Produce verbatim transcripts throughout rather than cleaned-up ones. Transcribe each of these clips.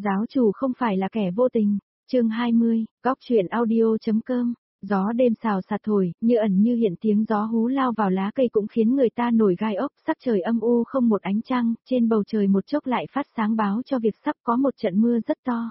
Giáo chủ không phải là kẻ vô tình. Chương hai mươi, góc truyện audio.com. Gió đêm xào xạc thổi, như ẩn như hiện tiếng gió hú lao vào lá cây cũng khiến người ta nổi gai ốc, sắc trời âm u không một ánh trăng, trên bầu trời một chốc lại phát sáng báo cho việc sắp có một trận mưa rất to.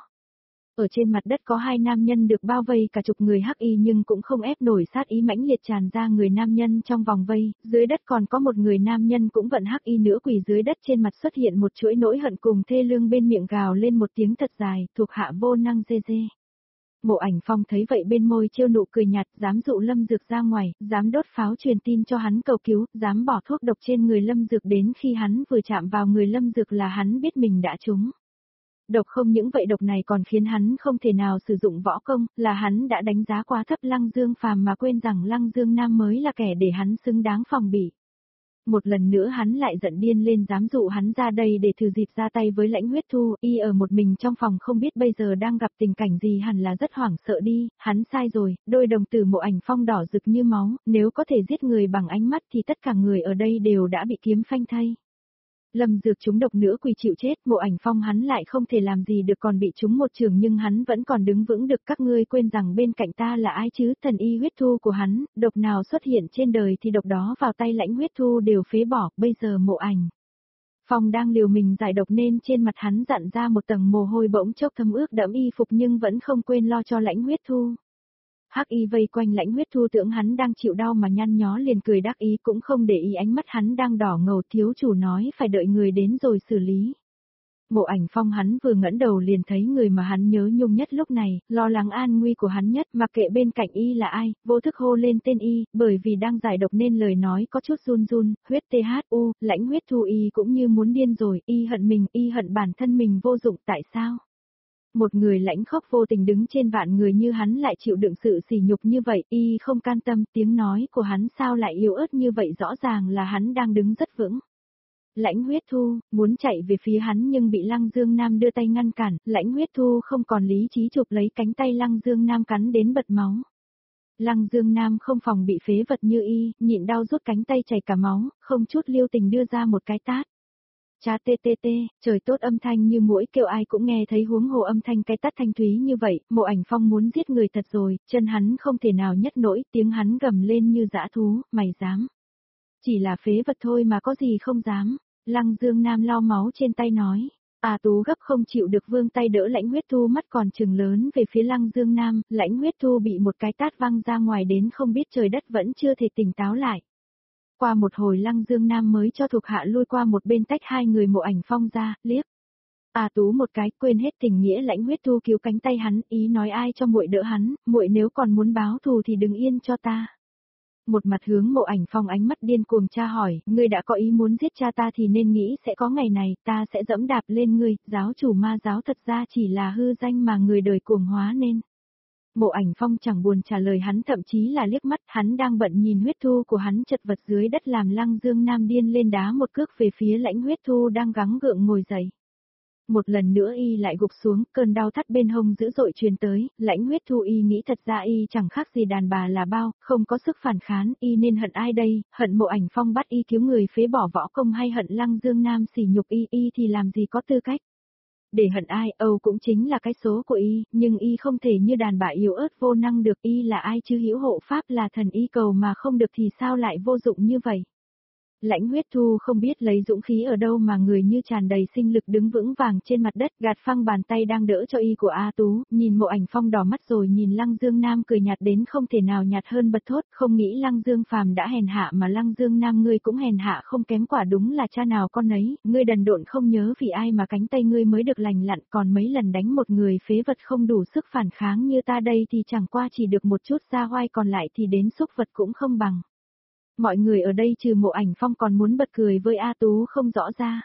Ở trên mặt đất có hai nam nhân được bao vây cả chục người hắc y nhưng cũng không ép nổi sát ý mãnh liệt tràn ra người nam nhân trong vòng vây, dưới đất còn có một người nam nhân cũng vận hắc y nữa quỳ dưới đất, trên mặt xuất hiện một chuỗi nỗi hận cùng thê lương, bên miệng gào lên một tiếng thật dài, thuộc hạ vô năng dê dê. Mộ Ảnh Phong thấy vậy bên môi trêu nụ cười nhạt, dám dụ Lâm Dược ra ngoài, dám đốt pháo truyền tin cho hắn cầu cứu, dám bỏ thuốc độc trên người Lâm Dược, đến khi hắn vừa chạm vào người Lâm Dược là hắn biết mình đã trúng độc. Không những vậy, độc này còn khiến hắn không thể nào sử dụng võ công, là hắn đã đánh giá quá thấp Lăng Dương Phàm mà quên rằng Lăng Dương Nam mới là kẻ để hắn xứng đáng phòng bị. Một lần nữa hắn lại giận điên lên, dám dụ hắn ra đây để thử dịp ra tay với Lãnh Huyết Thu. Y ở một mình trong phòng không biết bây giờ đang gặp tình cảnh gì, hẳn là rất hoảng sợ đi. Hắn sai rồi, đôi đồng tử Mộ Ảnh Phong đỏ rực như máu, nếu có thể giết người bằng ánh mắt thì tất cả người ở đây đều đã bị kiếm phanh thây. Lâm Dược trúng độc nữa quỳ chịu chết, Mộ Ảnh Phong hắn lại không thể làm gì được, còn bị trúng một trường nhưng hắn vẫn còn đứng vững được. Các ngươi quên rằng bên cạnh ta là ai chứ? Thần y Huyết Thu của hắn, độc nào xuất hiện trên đời thì độc đó vào tay Lãnh Huyết Thu đều phế bỏ. Bây giờ Mộ Ảnh Phong đang liều mình giải độc nên trên mặt hắn dặn ra một tầng mồ hôi bỗng chốc thấm ướt đẫm y phục, nhưng vẫn không quên lo cho Lãnh Huyết Thu. Hắc y vây quanh Lãnh Huyết Thu tưởng hắn đang chịu đau mà nhăn nhó liền cười đắc ý, cũng không để ý ánh mắt hắn đang đỏ ngầu. Thiếu chủ nói phải đợi người đến rồi xử lý. Mộ Ảnh Phong hắn vừa ngẩng đầu liền thấy người mà hắn nhớ nhung nhất lúc này, lo lắng an nguy của hắn nhất, mặc kệ bên cạnh y là ai, vô thức hô lên tên y, bởi vì đang giải độc nên lời nói có chút run run. Huyết T H U, Lãnh Huyết Thu y cũng như muốn điên rồi, y hận mình, y hận bản thân mình vô dụng. Tại sao một người lãnh khốc vô tình đứng trên vạn người như hắn lại chịu đựng sự sỉ nhục như vậy? Y không can tâm, tiếng nói của hắn sao lại yếu ớt như vậy, rõ ràng là hắn đang đứng rất vững. Lãnh Huyết Thu muốn chạy về phía hắn nhưng bị Lăng Dương Nam đưa tay ngăn cản. Lãnh Huyết Thu không còn lý trí, chụp lấy cánh tay Lăng Dương Nam cắn đến bật máu. Lăng Dương Nam không phòng bị phế vật như y, nhịn đau rút cánh tay chảy cả máu, không chút lưu tình đưa ra một cái tát. Cha tê tê tê, trời tốt, âm thanh như muỗi kêu ai cũng nghe thấy, huống hồ âm thanh cái tát thanh thúy như vậy. Mộ Ảnh Phong muốn giết người thật rồi, chân hắn không thể nào nhấc nổi, tiếng hắn gầm lên như dã thú, mày dám? Chỉ là phế vật thôi mà có gì không dám. Lăng Dương Nam lau máu trên tay nói. A Tú gấp không chịu được vươn tay đỡ Lãnh Huyết Thu, mắt còn trừng lớn về phía Lăng Dương Nam. Lãnh Huyết Thu bị một cái tát văng ra ngoài đến không biết trời đất, vẫn chưa thể tỉnh táo lại. Qua một hồi Lăng Dương Nam mới cho thuộc hạ lui qua một bên, tách hai người Mộ Ảnh Phong ra, liếc A Tú một cái, quên hết tình nghĩa. Lãnh Huyết Thu cứu cánh tay hắn, ý nói ai cho muội đỡ hắn, muội nếu còn muốn báo thù thì đừng yên cho ta. Một mặt hướng Mộ Ảnh Phong ánh mắt điên cuồng tra hỏi, ngươi đã có ý muốn giết cha ta thì nên nghĩ sẽ có ngày này, ta sẽ dẫm đạp lên ngươi. Giáo chủ ma giáo thật ra chỉ là hư danh mà người đời cuồng hóa nên. Mộ Ảnh Phong chẳng buồn trả lời hắn, thậm chí là liếc mắt, hắn đang bận nhìn Huyết Thu của hắn chật vật dưới đất, làm Lăng Dương Nam điên lên đá một cước về phía Lãnh Huyết Thu đang gắng gượng ngồi dậy. Một lần nữa y lại gục xuống, cơn đau thắt bên hông dữ dội truyền tới. Lãnh Huyết Thu y nghĩ thật ra y chẳng khác gì đàn bà là bao, không có sức phản kháng, y nên hận ai đây? Hận Mộ Ảnh Phong bắt y cứu người phế bỏ võ công, hay hận Lăng Dương Nam sỉ nhục y? Y thì làm gì có tư cách để hận ai? Âu cũng chính là cái số của y, nhưng y không thể như đàn bà yếu ớt vô năng được. Y là ai chứ? Hữu hộ pháp là thần, y cầu mà không được thì sao lại vô dụng như vậy? Lãnh Huyết Thu không biết lấy dũng khí ở đâu mà người như tràn đầy sinh lực đứng vững vàng trên mặt đất, gạt phăng bàn tay đang đỡ cho y của A Tú, nhìn Mộ Ảnh Phong đỏ mắt rồi nhìn Lăng Dương Nam cười nhạt đến không thể nào nhạt hơn, bật thốt, không nghĩ Lăng Dương Phàm đã hèn hạ mà Lăng Dương Nam ngươi cũng hèn hạ không kém, quả đúng là cha nào con nấy. Ngươi đần độn không nhớ vì ai mà cánh tay ngươi mới được lành lặn, còn mấy lần đánh một người phế vật không đủ sức phản kháng như ta đây thì chẳng qua chỉ được một chút da hoai, còn lại thì đến xúc vật cũng không bằng. Mọi người ở đây trừ Mộ Ảnh Phong còn muốn bật cười với A Tú không rõ ra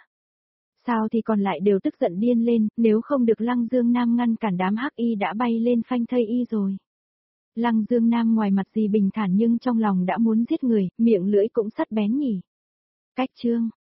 sao thì còn lại đều tức giận điên lên, nếu không được Lăng Dương Nam ngăn cản đám hắc y đã bay lên phanh thây y rồi. Lăng Dương Nam ngoài mặt gì bình thản nhưng trong lòng đã muốn giết người, miệng lưỡi cũng sắc bén nhỉ. Cách chương